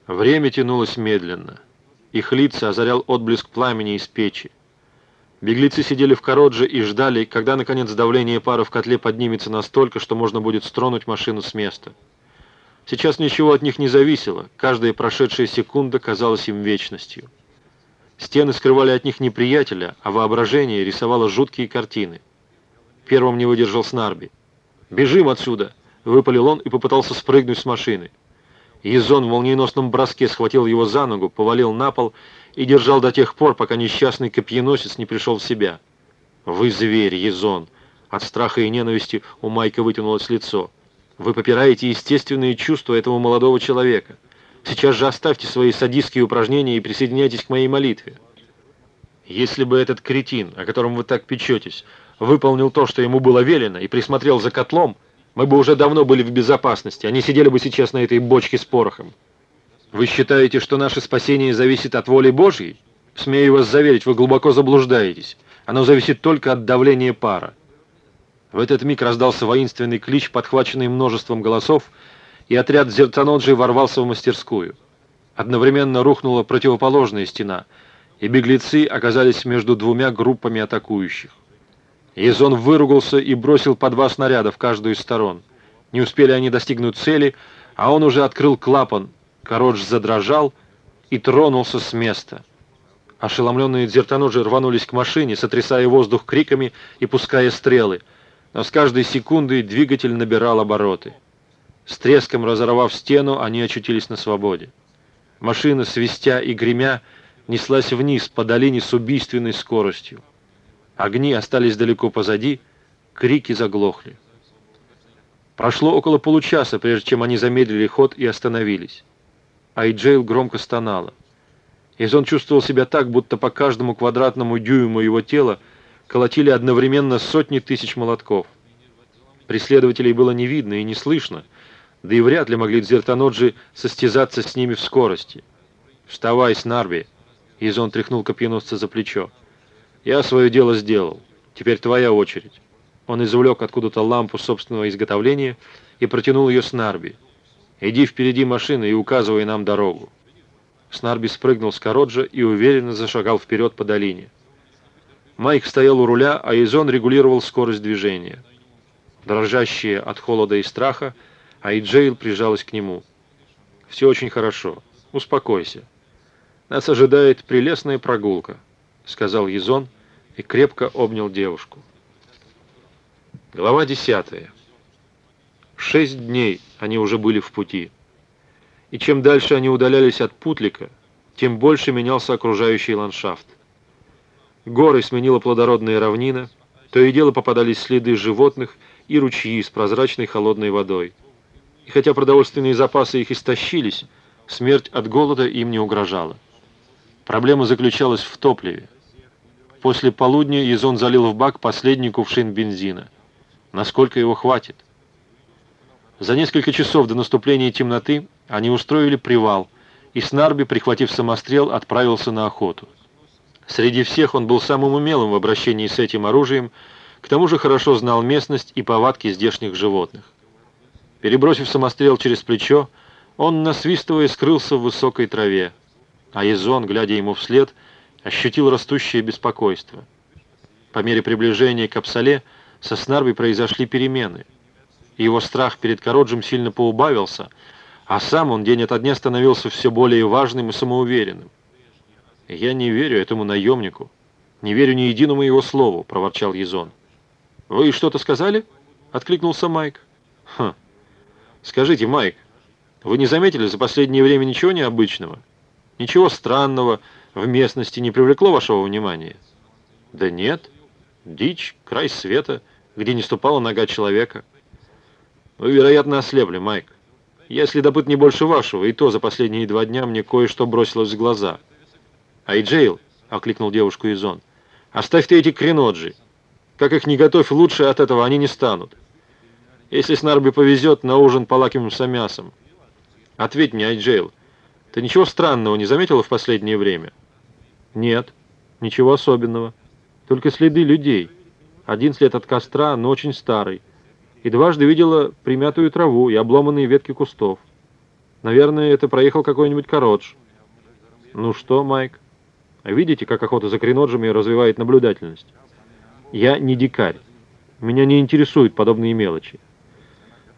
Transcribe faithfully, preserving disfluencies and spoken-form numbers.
Время тянулось медленно. Их лица озарял отблеск пламени из печи. Беглецы сидели в Кародже и ждали, когда, наконец, давление пара в котле поднимется настолько, что можно будет стронуть машину с места. Сейчас ничего от них не зависело, каждая прошедшая секунда казалась им вечностью. Стены скрывали от них неприятеля, а воображение рисовало жуткие картины. Первым не выдержал Снарби. «Бежим отсюда!» — выпалил он и попытался спрыгнуть с машины. Езон в молниеносном броске схватил его за ногу, повалил на пол и держал до тех пор, пока несчастный копьеносец не пришел в себя. «Вы зверь, Езон!» От страха и ненависти у Майка вытянулось лицо. «Вы попираете естественные чувства этого молодого человека. Сейчас же оставьте свои садистские упражнения и присоединяйтесь к моей молитве. Если бы этот кретин, о котором вы так печетесь, выполнил то, что ему было велено, и присмотрел за котлом, мы бы уже давно были в безопасности, они сидели бы сейчас на этой бочке с порохом. Вы считаете, что наше спасение зависит от воли Божьей? Смею вас заверить, вы глубоко заблуждаетесь. Оно зависит только от давления пара». В этот миг раздался воинственный клич, подхваченный множеством голосов, и отряд Зертаноджи ворвался в мастерскую. Одновременно рухнула противоположная стена, и беглецы оказались между двумя группами атакующих. Езон выругался и бросил по два снаряда в каждую из сторон. Не успели они достигнуть цели, а он уже открыл клапан. Кародж задрожал и тронулся с места. Ошеломленные Дзертаноджи рванулись к машине, сотрясая воздух криками и пуская стрелы, но с каждой секундой двигатель набирал обороты. С треском разорвав стену, они очутились на свободе. Машина, свистя и гремя, неслась вниз по долине с убийственной скоростью. Огни остались далеко позади, крики заглохли. Прошло около получаса, прежде чем они замедлили ход и остановились. Айджейл громко стонала. Езон чувствовал себя так, будто по каждому квадратному дюйму его тела колотили одновременно сотни тысяч молотков. Преследователей было не видно и не слышно, да и вряд ли могли Дзертаноджи состязаться с ними в скорости. «Вставай, Снарби!» Езон тряхнул копьеносца за плечо. «Я свое дело сделал. Теперь твоя очередь». Он извлек откуда-то лампу собственного изготовления и протянул ее Снарби. «Иди впереди машины и указывай нам дорогу». Снарби спрыгнул с Кароджа и уверенно зашагал вперед по долине. Майк стоял у руля, а Езон регулировал скорость движения. Дрожащая от холода и страха, Айджейл прижалась к нему. «Все очень хорошо. Успокойся. Нас ожидает прелестная прогулка», — сказал Езон и крепко обнял девушку. Глава десятая. Шесть дней они уже были в пути. И чем дальше они удалялись от Путлика, тем больше менялся окружающий ландшафт. Горы сменила плодородная равнина, то и дело попадались следы животных и ручьи с прозрачной холодной водой. И хотя продовольственные запасы их истощились, смерть от голода им не угрожала. Проблема заключалась в топливе. После полудня Езон залил в бак последний кувшин бензина. Насколько его хватит? За несколько часов до наступления темноты они устроили привал, и Снарби, прихватив самострел, отправился на охоту. Среди всех он был самым умелым в обращении с этим оружием, к тому же хорошо знал местность и повадки здешних животных. Перебросив самострел через плечо, он, насвистывая, скрылся в высокой траве, а Езон, глядя ему вслед, ощутил растущее беспокойство. По мере приближения к Апсале со Снарби произошли перемены. Его страх перед Кароджем сильно поубавился, а сам он день ото дня становился все более важным и самоуверенным. «Я не верю этому наемнику, не верю ни единому его слову», — проворчал Езон. «Вы что-то сказали?» — откликнулся Майк. «Хм. Скажите, Майк, вы не заметили за последнее время ничего необычного? Ничего странного в местности не привлекло вашего внимания?» «Да нет. Дичь, край света, где не ступала нога человека». «Вы, вероятно, ослепли, Майк. Я следопыт не больше вашего, и то за последние два дня мне кое-что бросилось в глаза». «Айджейл», — окликнул девушку Езон, — «оставь ты эти креноджи. Как их не готовь, лучше от этого они не станут. Если Снарби повезет, на ужин полакомимся мясом. Ответь мне, Айджейл, ты ничего странного не заметила в последнее время?» «Нет, ничего особенного. Только следы людей. Один след от костра, но очень старый. И дважды видела примятую траву и обломанные ветки кустов». Наверное, это проехал какой-нибудь Кородж. Ну что, Майк? Видите, как охота за креноджами развивает наблюдательность? Я не дикарь. Меня не интересуют подобные мелочи.